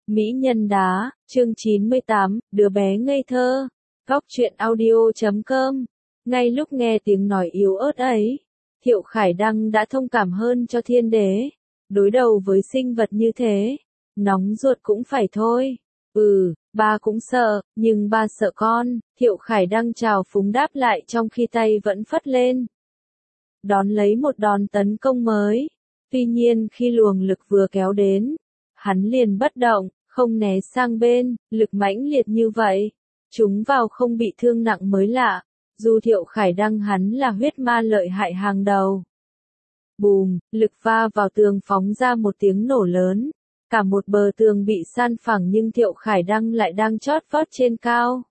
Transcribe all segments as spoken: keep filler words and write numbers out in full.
Mỹ nhân đá, chương chín mươi tám, đứa bé ngây thơ. Góc truyện audio chấm com. Ngay lúc nghe tiếng nói yếu ớt ấy, Thiệu Khải Đăng đã thông cảm hơn cho Thiên Đế. Đối đầu với sinh vật như thế, nóng ruột cũng phải thôi. Ừ, ba cũng sợ, nhưng ba sợ con. Thiệu Khải Đăng trào phúng đáp lại trong khi tay vẫn phất lên, đón lấy một đòn tấn công mới. Tuy nhiên khi luồng lực vừa kéo đến, hắn liền bất động, không né sang bên. Lực mãnh liệt như vậy, chúng vào không bị thương nặng mới lạ. Dù Thiệu Khải Đăng hắn là huyết ma lợi hại hàng đầu. Bùm, lực va vào tường phóng ra một tiếng nổ lớn. Cả một bờ tường bị san phẳng, nhưng Thiệu Khải Đăng lại đang chót vót trên cao.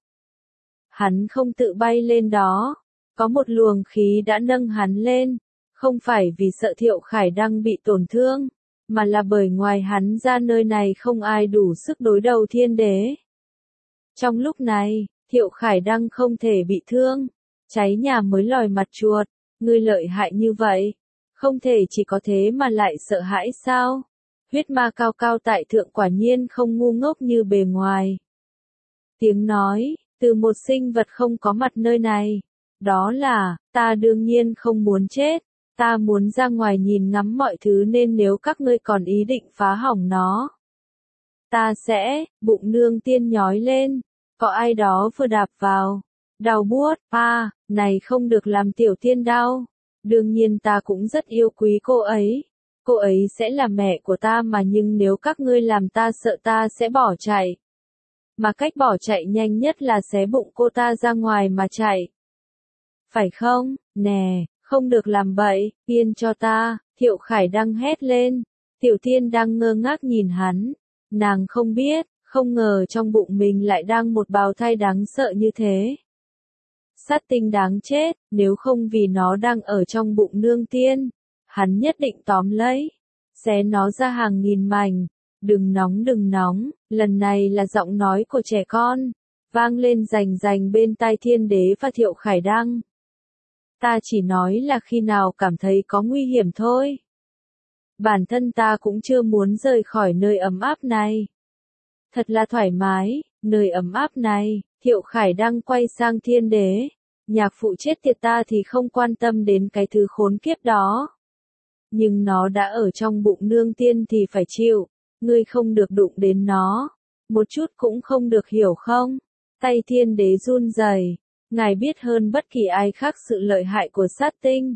Hắn không tự bay lên đó, có một luồng khí đã nâng hắn lên. Không phải vì sợ Thiệu Khải Đăng bị tổn thương, mà là bởi ngoài hắn ra nơi này không ai đủ sức đối đầu Thiên Đế. Trong lúc này, Thiệu Khải Đăng không thể bị thương. Cháy nhà mới lòi mặt chuột, ngươi lợi hại như vậy, không thể chỉ có thế mà lại sợ hãi sao? Huyết ma cao cao tại thượng quả nhiên không ngu ngốc như bề ngoài. Tiếng nói, từ một sinh vật không có mặt nơi này, đó là, ta đương nhiên không muốn chết, ta muốn ra ngoài nhìn ngắm mọi thứ, nên nếu các ngươi còn ý định phá hỏng nó, ta sẽ, bụng nương tiên nhói lên, có ai đó vừa đạp vào. Đau buốt, pa, này không được làm tiểu tiên đau. Đương nhiên ta cũng rất yêu quý cô ấy. Cô ấy sẽ là mẹ của ta mà, nhưng nếu các ngươi làm ta sợ, ta sẽ bỏ chạy. Mà cách bỏ chạy nhanh nhất là xé bụng cô ta ra ngoài mà chạy. Phải không? Nè, không được làm bậy, yên cho ta. Thiệu Khải Đăng hét lên. Tiểu tiên đang ngơ ngác nhìn hắn. Nàng không biết, không ngờ trong bụng mình lại đang một bào thai đáng sợ như thế. Sát tinh đáng chết, nếu không vì nó đang ở trong bụng nương tiên, hắn nhất định tóm lấy, xé nó ra hàng nghìn mảnh. Đừng nóng đừng nóng, lần này là giọng nói của trẻ con, vang lên rành rành bên tai Thiên Đế và Thiệu Khải Đăng. Ta chỉ nói là khi nào cảm thấy có nguy hiểm thôi. Bản thân ta cũng chưa muốn rời khỏi nơi ấm áp này. Thật là thoải mái, nơi ấm áp này. Thiệu Khải Đăng quay sang Thiên Đế. Nhạc phụ chết tiệt, ta thì không quan tâm đến cái thứ khốn kiếp đó. Nhưng nó đã ở trong bụng nương tiên thì phải chịu. Ngươi không được đụng đến nó. Một chút cũng không được, hiểu không? Tay Thiên Đế run rẩy. Ngài biết hơn bất kỳ ai khác sự lợi hại của sát tinh.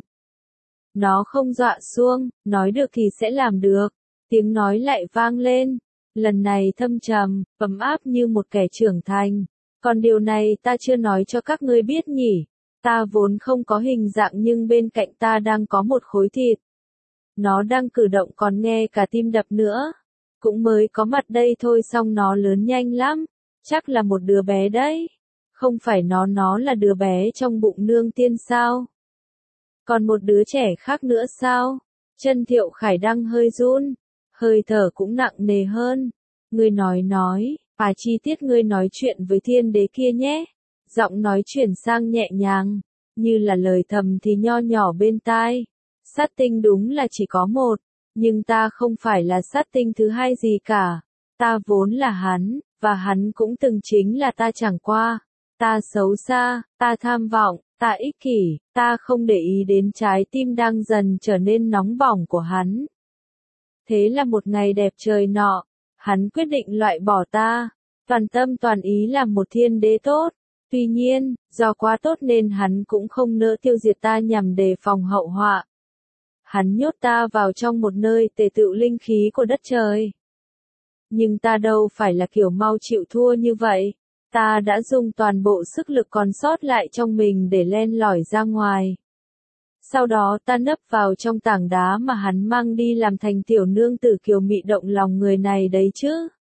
Nó không dọa xuông, nói được thì sẽ làm được. Tiếng nói lại vang lên. Lần này thâm trầm, ấm áp như một kẻ trưởng thành. Còn điều này ta chưa nói cho các ngươi biết nhỉ. Ta vốn không có hình dạng, nhưng bên cạnh ta đang có một khối thịt. Nó đang cử động, còn nghe cả tim đập nữa. Cũng mới có mặt đây thôi, xong nó lớn nhanh lắm. Chắc là một đứa bé đấy. Không phải nó, nó là đứa bé trong bụng nương tiên sao? Còn một đứa trẻ khác nữa sao? Chân Thiệu Khải Đăng hơi run. Hơi thở cũng nặng nề hơn. Ngươi nói nói, và chi tiết ngươi nói chuyện với Thiên Đế kia nhé. Giọng nói chuyển sang nhẹ nhàng, như là lời thầm thì nho nhỏ bên tai. Sát tinh đúng là chỉ có một, nhưng ta không phải là sát tinh thứ hai gì cả. Ta vốn là hắn, và hắn cũng từng chính là ta, chẳng qua. Ta xấu xa, ta tham vọng, ta ích kỷ, ta không để ý đến trái tim đang dần trở nên nóng bỏng của hắn. Thế là một ngày đẹp trời nọ, hắn quyết định loại bỏ ta, toàn tâm toàn ý làm một thiên đế tốt. Tuy nhiên, do quá tốt nên hắn cũng không nỡ tiêu diệt ta nhằm đề phòng hậu họa. Hắn nhốt ta vào trong một nơi tề tựu linh khí của đất trời. Nhưng ta đâu phải là kiểu mau chịu thua như vậy. Ta đã dùng toàn bộ sức lực còn sót lại trong mình để len lỏi ra ngoài. Sau đó ta nấp vào trong tảng đá mà hắn mang đi làm thành tiểu nương tử kiều mị động lòng người này đấy chứ.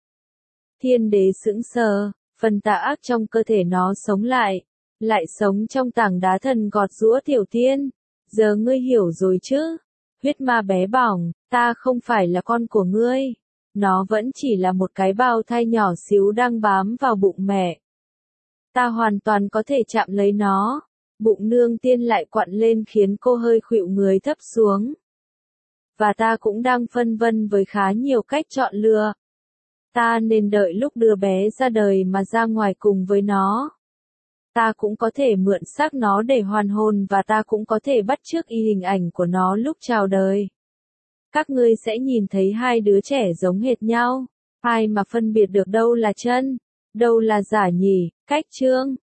Thiên Đế sững sờ, phần tà ác trong cơ thể nó sống lại, lại sống trong tảng đá thần gọt giũa tiểu tiên. Giờ ngươi hiểu rồi chứ? Huyết ma bé bỏng, ta không phải là con của ngươi. Nó vẫn chỉ là một cái bào thai nhỏ xíu đang bám vào bụng mẹ. Ta hoàn toàn có thể chạm lấy nó. Bụng nương tiên lại quặn lên khiến cô hơi khuỵu người thấp xuống. Và ta cũng đang phân vân với khá nhiều cách chọn lựa. Ta nên đợi lúc đứa bé ra đời mà ra ngoài cùng với nó. Ta cũng có thể mượn xác nó để hoàn hồn và ta cũng có thể bắt chước y hình ảnh của nó lúc chào đời. Các ngươi sẽ nhìn thấy hai đứa trẻ giống hệt nhau. Ai mà phân biệt được đâu là chân, đâu là giả nhỉ? Cách chương